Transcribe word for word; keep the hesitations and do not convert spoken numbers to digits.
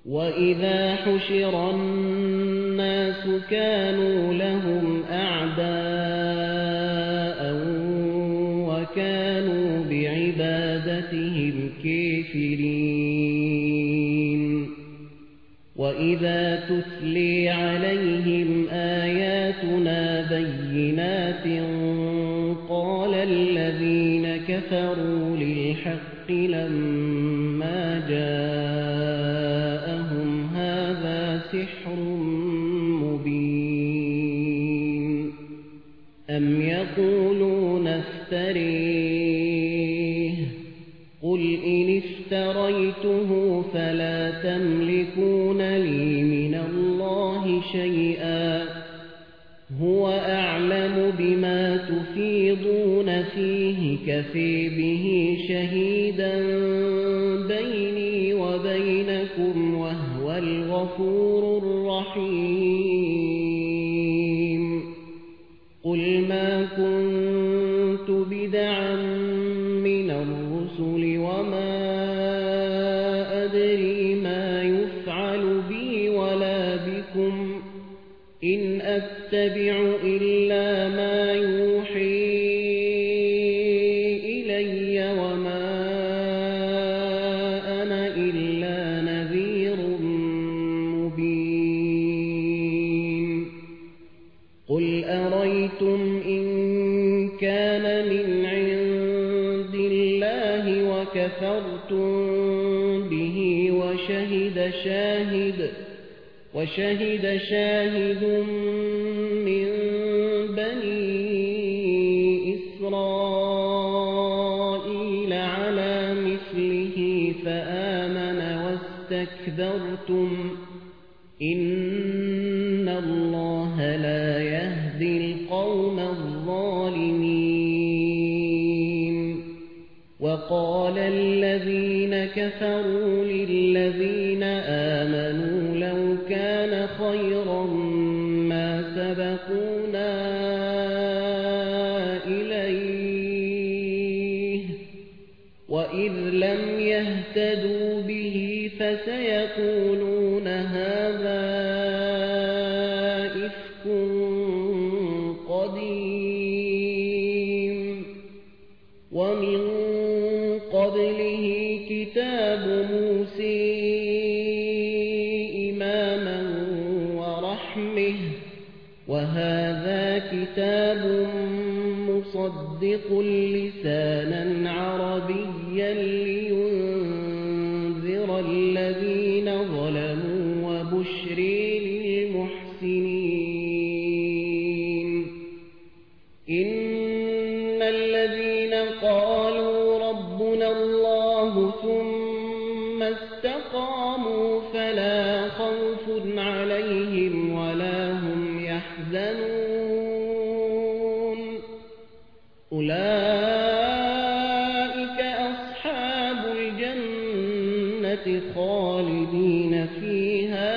وَإِذَا حُشِرَ النَّاسُ كَانُوا لَهُمْ أَعْدَاءً وَكَانُوا بِعِبَادَتِهِمْ كَافِرِينَ وَإِذَا تُتْلِي عَلَيْهِمْ آيَاتُنَا بَيِّنَاتٍ قَالَ الَّذِينَ كَفَرُوا لِلْحَقِّ لَمَّا جَاءَهُمْ هَذَا سِحْرٌ مُبِينٌ أَمْ يَقُولُونَ افْتَرَيْهِ قُلْ إِنِ افْتَرَيْتُهُ فَلَا تَمْلِكُونَ لِي مِنَ اللَّهِ شَيْئًا هُوَ أَعْلَمُ بِمَا تُفِيضُونَ فِيهِ كَفَىٰ بِهِ شَهِيدًا بَيْنِي وَبَيْنَكُمْ وَهُوَ الْغَفُورُ الرَّحِيمُ قُلْ مَا كُنتُ بِدْعًا مِّنَ الرُّسُلِ وَمَا أَدْرِي مَا يُفْعَلُ بِي وَلَا بِكُمْ إِنْ أَتَّبِعُ إِلَّا مَا يُوحِي إِلَيَّ وَمَا أَنَا إِلَّا نَذِيرٌ مُبِينٌ قُلْ أَرَيْتُمْ إِنْ كَانَ مِنْ عِندِ اللَّهِ وَكَفَرْتُمْ بِهِ وَشَهِدَ شَاهِدٌ وشهد شاهد من بني إسرائيل على مثله فآمن واستكبرتم إن الله لا يهدي القوم الظالمين وقال الذين كفروا للذين آمنوا لو كان خيرا ما سبقونا إليه وإذ لم يهتدوا به فسيقولون هذا إفك قديم ومن قبله كتاب موسى وهذا كتاب مصدق لسانا عربيا لينذر الذين ظلموا وبشر للمحسنين إن الذين قالوا ربنا الله ثم استقاموا فلا خوف عليهم ولا هم يحزنون أولئك أصحاب الجنة خالدين فيها